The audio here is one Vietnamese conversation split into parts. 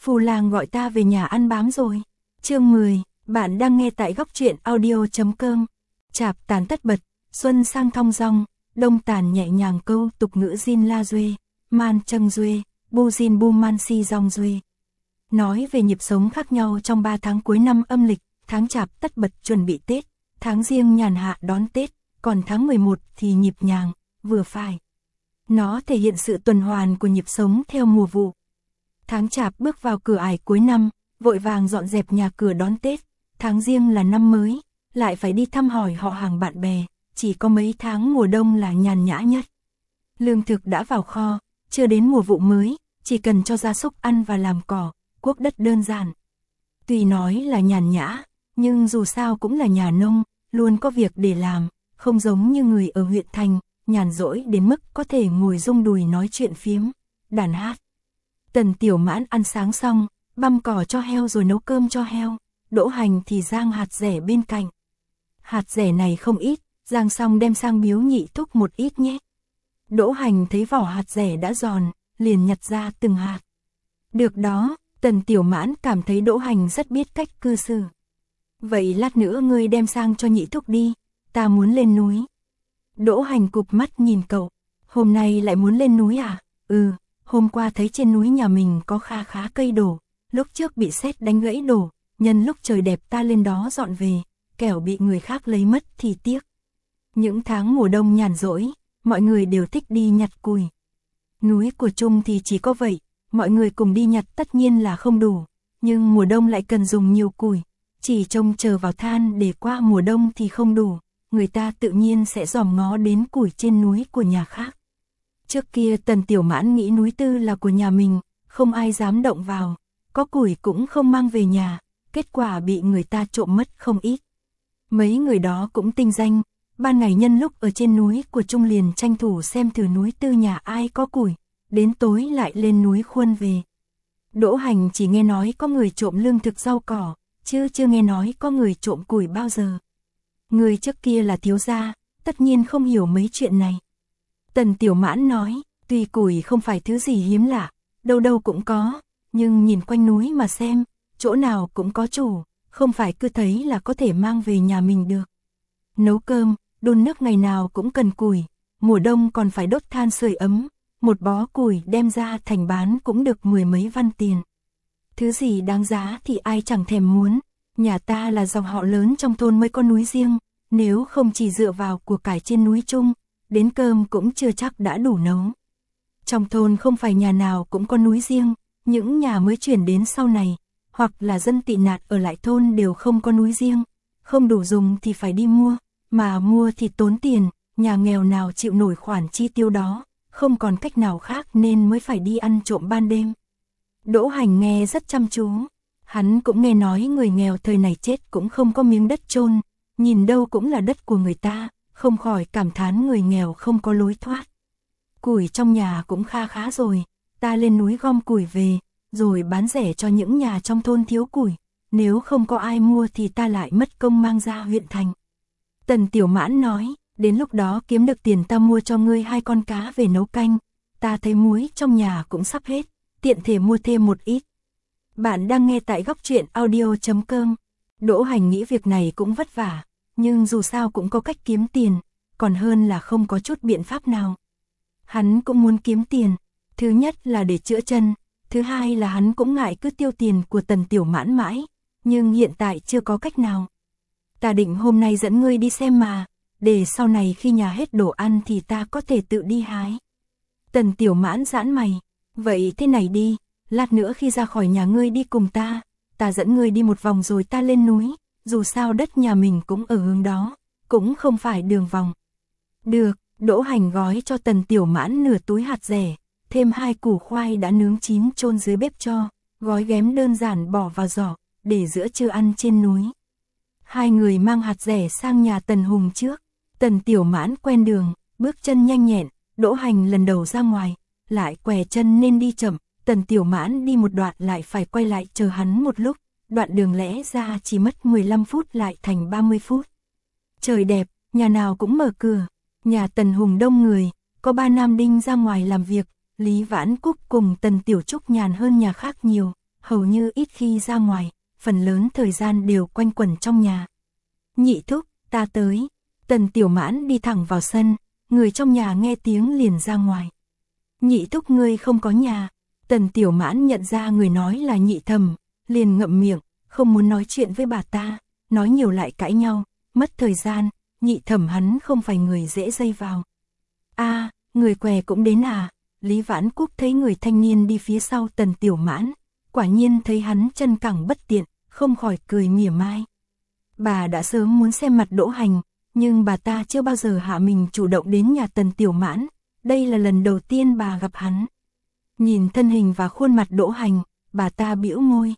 Phù lang gọi ta về nhà ăn bám rồi. Chương 10, bạn đang nghe tại góc truyện audio.com. Chạp tàn tất bật, xuân sang thong dong, đông tàn nhẹ nhàng câu tục ngữ Jin La Duê, Man Trăng Duê, Bu Jin Bu Man Si Dong Duê. Nói về nhịp sống khác nhau trong 3 tháng cuối năm âm lịch, tháng Chạp tất bật chuẩn bị Tết, tháng Giêng nhàn hạ đón Tết, còn tháng 11 thì nhịp nhàng, vừa phải. Nó thể hiện sự tuần hoàn của nhịp sống theo mùa vụ. Tháng Chạp bước vào cửa ải cuối năm, vội vàng dọn dẹp nhà cửa đón Tết, tháng Giêng là năm mới, lại phải đi thăm hỏi họ hàng bạn bè, chỉ có mấy tháng mùa đông là nhàn nhã nhất. Lương thực đã vào kho, chưa đến mùa vụ mới, chỉ cần cho gia súc ăn và làm cỏ, cuốc đất đơn giản. Tuy nói là nhàn nhã, nhưng dù sao cũng là nhà nông, luôn có việc để làm, không giống như người ở huyện thành, nhàn rỗi đến mức có thể ngồi rung đùi nói chuyện phiếm, đàn hát. Tần Tiểu Mãn ăn sáng xong, băm cỏ cho heo rồi nấu cơm cho heo, Đỗ Hành thì rang hạt dẻ bên cạnh. Hạt dẻ này không ít, rang xong đem sang biếu Nhị Thúc một ít nhé. Đỗ Hành thấy vỏ hạt dẻ đã giòn, liền nhặt ra từng hạt. Được đó, Tần Tiểu Mãn cảm thấy Đỗ Hành rất biết cách cư xử. Vậy lát nữa ngươi đem sang cho Nhị Thúc đi, ta muốn lên núi. Đỗ Hành cụp mắt nhìn cậu, hôm nay lại muốn lên núi à? Ừ, hôm qua thấy trên núi nhà mình có khá cây đổ, lúc trước bị sét đánh gãy đổ, nhân lúc trời đẹp ta lên đó dọn về, kẻo bị người khác lấy mất thì tiếc. Những tháng mùa đông nhàn rỗi, mọi người đều thích đi nhặt củi. Núi của Trung thì chỉ có vậy, mọi người cùng đi nhặt tất nhiên là không đủ, nhưng mùa đông lại cần dùng nhiều củi, chỉ trông chờ vào than để qua mùa đông thì không đủ, người ta tự nhiên sẽ dòm ngó đến củi trên núi của nhà khác. Trước kia Tần Tiểu Mãn nghĩ núi Tư là của nhà mình, không ai dám động vào, có củi cũng không mang về nhà, kết quả bị người ta trộm mất không ít. Mấy người đó cũng tinh danh, ban ngày nhân lúc ở trên núi của Trung liền tranh thủ xem thử núi Tư nhà ai có củi, đến tối lại lên núi khuân về. Đỗ Hành chỉ nghe nói có người trộm lương thực rau cỏ, chứ chưa nghe nói có người trộm củi bao giờ. Người trước kia là thiếu gia, tất nhiên không hiểu mấy chuyện này. Tần Tiểu Mãn nói, tuy củi không phải thứ gì hiếm lạ, đâu đâu cũng có, nhưng nhìn quanh núi mà xem, chỗ nào cũng có chủ, không phải cứ thấy là có thể mang về nhà mình được. Nấu cơm, đun nước ngày nào cũng cần củi, mùa đông còn phải đốt than sưởi ấm, một bó củi đem ra thành bán cũng được 10 mấy văn tiền. Thứ gì đáng giá thì ai chẳng thèm muốn, nhà ta là dòng họ lớn trong thôn mới có núi riêng, nếu không chỉ dựa vào của cải trên núi Trung, đến cơm cũng chưa chắc đã đủ nấu. Trong thôn không phải nhà nào cũng có núi riêng, những nhà mới chuyển đến sau này, hoặc là dân tị nạn ở lại thôn đều không có núi riêng, không đủ dùng thì phải đi mua, mà mua thì tốn tiền, nhà nghèo nào chịu nổi khoản chi tiêu đó, không còn cách nào khác nên mới phải đi ăn trộm ban đêm. Đỗ Hành nghe rất chăm chú, hắn cũng nghe nói người nghèo thời này chết cũng không có miếng đất chôn, nhìn đâu cũng là đất của người ta, không khỏi cảm thán người nghèo không có lối thoát. Củi trong nhà cũng khá rồi, ta lên núi gom củi về, rồi bán rẻ cho những nhà trong thôn thiếu củi, nếu không có ai mua thì ta lại mất công mang ra huyện thành. Tần Tiểu Mãn nói, đến lúc đó kiếm được tiền ta mua cho ngươi 2 con cá về nấu canh, ta thấy muối trong nhà cũng sắp hết, tiện thể mua thêm một ít. Bạn đang nghe tại góc truyện audio.com. Đỗ Hành nghĩ việc này cũng vất vả, nhưng dù sao cũng có cách kiếm tiền, còn hơn là không có chút biện pháp nào. Hắn cũng muốn kiếm tiền, thứ nhất là để chữa chân, thứ hai là hắn cũng ngại cứ tiêu tiền của Tần Tiểu Mãn mãi, nhưng hiện tại chưa có cách nào. Ta định hôm nay dẫn ngươi đi xem mà, để sau này khi nhà hết đồ ăn thì ta có thể tự đi hái. Tần Tiểu Mãn giãn mày, vậy thế này đi, lát nữa khi ra khỏi nhà ngươi đi cùng ta dẫn ngươi đi một vòng rồi ta lên núi, dù sao đất nhà mình cũng ở hướng đó, cũng không phải đường vòng. Được, Đỗ Hành gói cho Tần Tiểu Mãn nửa túi hạt dẻ, thêm 2 củ khoai đã nướng chín chôn dưới bếp cho, gói ghém đơn giản bỏ vào giỏ, để giữa trưa ăn trên núi. Hai người mang hạt dẻ sang nhà Tần Hùng trước, Tần Tiểu Mãn quen đường, bước chân nhanh nhẹn, Đỗ Hành lần đầu ra ngoài, lại què chân nên đi chậm, Tần Tiểu Mãn đi một đoạn lại phải quay lại chờ hắn một lúc, đoạn đường lẽ ra chỉ mất 15 phút lại thành 30 phút. Trời đẹp, nhà nào cũng mở cửa, nhà Tần Hùng đông người, có 3 nam đinh ra ngoài làm việc, Lý Vãn Cúc cùng Tần Tiểu Trúc nhàn hơn nhà khác nhiều, hầu như ít khi ra ngoài, phần lớn thời gian đều quanh quẩn trong nhà. Nhị thúc, ta tới. Tần Tiểu Mãn đi thẳng vào sân, người trong nhà nghe tiếng liền ra ngoài. Nhị thúc ngươi không có nhà. Tần Tiểu Mãn nhận ra người nói là Nhị Thẩm, liền ngậm miệng, không muốn nói chuyện với bà ta, nói nhiều lại cãi nhau, mất thời gian. Nhị Thẩm hắn không phải người dễ dây vào. A, người què cũng đến à? Lý Vãn Cúc thấy người thanh niên đi phía sau Tần Tiểu Mãn, quả nhiên thấy hắn chân cẳng bất tiện, không khỏi cười mỉa mai. Bà đã sớm muốn xem mặt Đỗ Hành, nhưng bà ta chưa bao giờ hạ mình chủ động đến nhà Tần Tiểu Mãn, đây là lần đầu tiên bà gặp hắn. Nhìn thân hình và khuôn mặt Đỗ Hành, bà ta bĩu môi.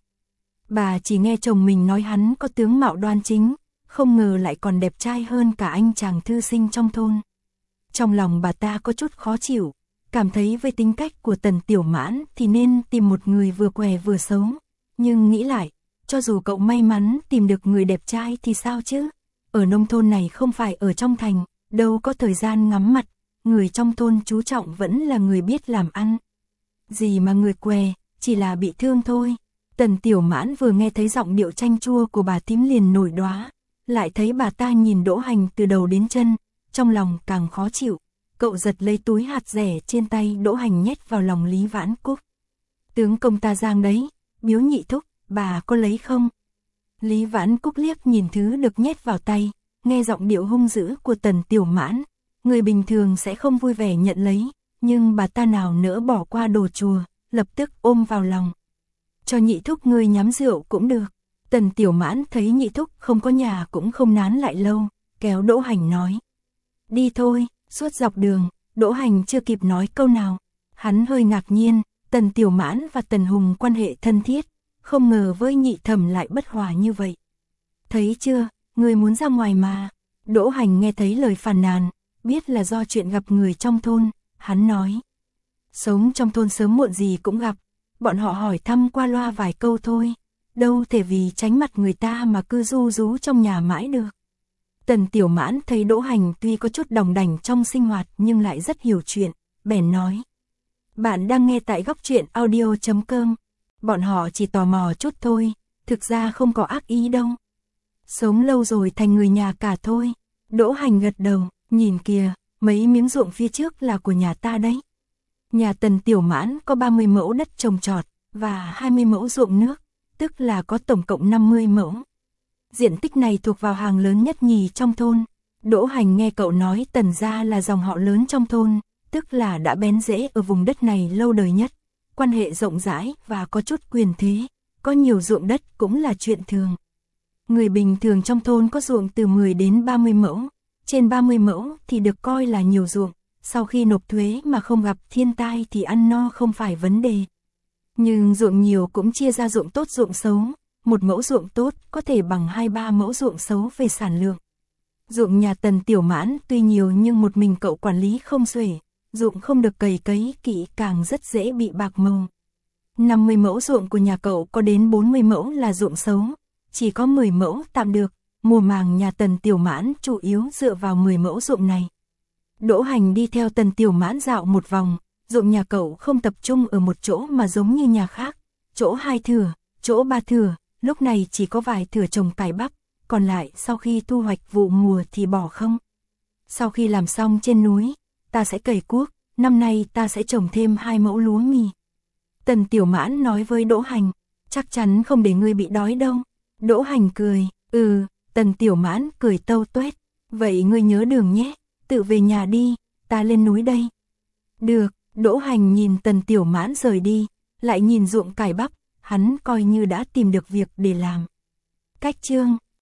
Bà chỉ nghe chồng mình nói hắn có tướng mạo đoan chính, không ngờ lại còn đẹp trai hơn cả anh chàng thư sinh trong thôn. Trong lòng bà ta có chút khó chịu, cảm thấy với tính cách của Tần Tiểu Mãn thì nên tìm một người vừa què vừa xấu, nhưng nghĩ lại, cho dù cậu may mắn tìm được người đẹp trai thì sao chứ? Ở nông thôn này không phải ở trong thành, đâu có thời gian ngắm mặt, người trong thôn chú trọng vẫn là người biết làm ăn. Gì mà người què, chỉ là bị thương thôi. Tần Tiểu Mãn vừa nghe thấy giọng điệu chanh chua của bà thím liền nổi đoá, lại thấy bà ta nhìn Đỗ Hành từ đầu đến chân, trong lòng càng khó chịu. Cậu giật lấy túi hạt rẻ trên tay Đỗ Hành nhét vào lòng Lý Vãn Cúc. Tướng công ta Giang đấy, biếu nhị thúc, bà có lấy không? Lý Vãn Cúc liếc nhìn thứ được nhét vào tay, nghe giọng điệu hung dữ của Tần Tiểu Mãn, người bình thường sẽ không vui vẻ nhận lấy, nhưng bà ta nào nỡ bỏ qua đồ chùa, lập tức ôm vào lòng. Cho nhị thúc ngươi nhắm rượu cũng được. Tần Tiểu Mãn thấy nhị thúc không có nhà cũng không nán lại lâu, kéo Đỗ Hành nói. Đi thôi. Suốt dọc đường, Đỗ Hành chưa kịp nói câu nào. Hắn hơi ngạc nhiên, Tần Tiểu Mãn và Tần Hùng quan hệ thân thiết, không ngờ với Nhị Thẩm lại bất hòa như vậy. Thấy chưa, người muốn ra ngoài mà. Đỗ Hành nghe thấy lời phàn nàn, biết là do chuyện gặp người trong thôn, hắn nói. Sống trong thôn sớm muộn gì cũng gặp, bọn họ hỏi thăm qua loa vài câu thôi, đâu thể vì tránh mặt người ta mà cứ ru rú trong nhà mãi được. Tần Tiểu Mãn thấy Đỗ Hành tuy có chút đòng đảnh trong sinh hoạt nhưng lại rất hiểu chuyện, bèn nói. Bạn đang nghe tại Góc Truyện Audio.com, bọn họ chỉ tò mò chút thôi, thực ra không có ác ý đâu. Sống lâu rồi thành người nhà cả thôi. Đỗ Hành gật đầu, nhìn kìa, mấy miếng ruộng phía trước là của nhà ta đấy. Nhà Tần Tiểu Mãn có 30 mẫu đất trồng trọt và 20 mẫu ruộng nước, tức là có tổng cộng 50 mẫu. Diện tích này thuộc vào hàng lớn nhất nhì trong thôn. Đỗ Hành nghe cậu nói Tần gia là dòng họ lớn trong thôn, tức là đã bén rễ ở vùng đất này lâu đời nhất, quan hệ rộng rãi và có chút quyền thế, có nhiều ruộng đất cũng là chuyện thường. Người bình thường trong thôn có ruộng từ 10 đến 30 mẫu, trên 30 mẫu thì được coi là nhiều ruộng, sau khi nộp thuế mà không gặp thiên tai thì ăn no không phải vấn đề. Nhưng ruộng nhiều cũng chia ra ruộng tốt ruộng xấu, một mẫu ruộng tốt có thể bằng 2-3 mẫu ruộng xấu về sản lượng. Ruộng nhà Tần Tiểu Mãn tuy nhiều nhưng một mình cậu quản lý không xuể, ruộng không được cày cấy kỹ càng rất dễ bị bạc màu. 50 mẫu ruộng của nhà cậu có đến 40 mẫu là ruộng xấu, chỉ có 10 mẫu tạm được, mùa màng nhà Tần Tiểu Mãn chủ yếu dựa vào 10 mẫu ruộng này. Đỗ Hành đi theo Tần Tiểu Mãn dạo một vòng, ruộng nhà cậu không tập trung ở một chỗ mà giống như nhà khác, chỗ 2 thửa, chỗ 3 thửa, lúc này chỉ có vài thửa trồng cải bắp, còn lại sau khi thu hoạch vụ mùa thì bỏ không. Sau khi làm xong trên núi, ta sẽ cày cuốc, năm nay ta sẽ trồng thêm 2 mẫu lúa mì. Tần Tiểu Mãn nói với Đỗ Hành, chắc chắn không để ngươi bị đói đâu. Đỗ Hành cười, Tần Tiểu Mãn cười tâu tuét, vậy ngươi nhớ đường nhé, tự về nhà đi, ta lên núi đây. Được, Đỗ Hành nhìn Tần Tiểu Mãn rời đi, lại nhìn ruộng cải bắp, hắn coi như đã tìm được việc để làm. Cách chương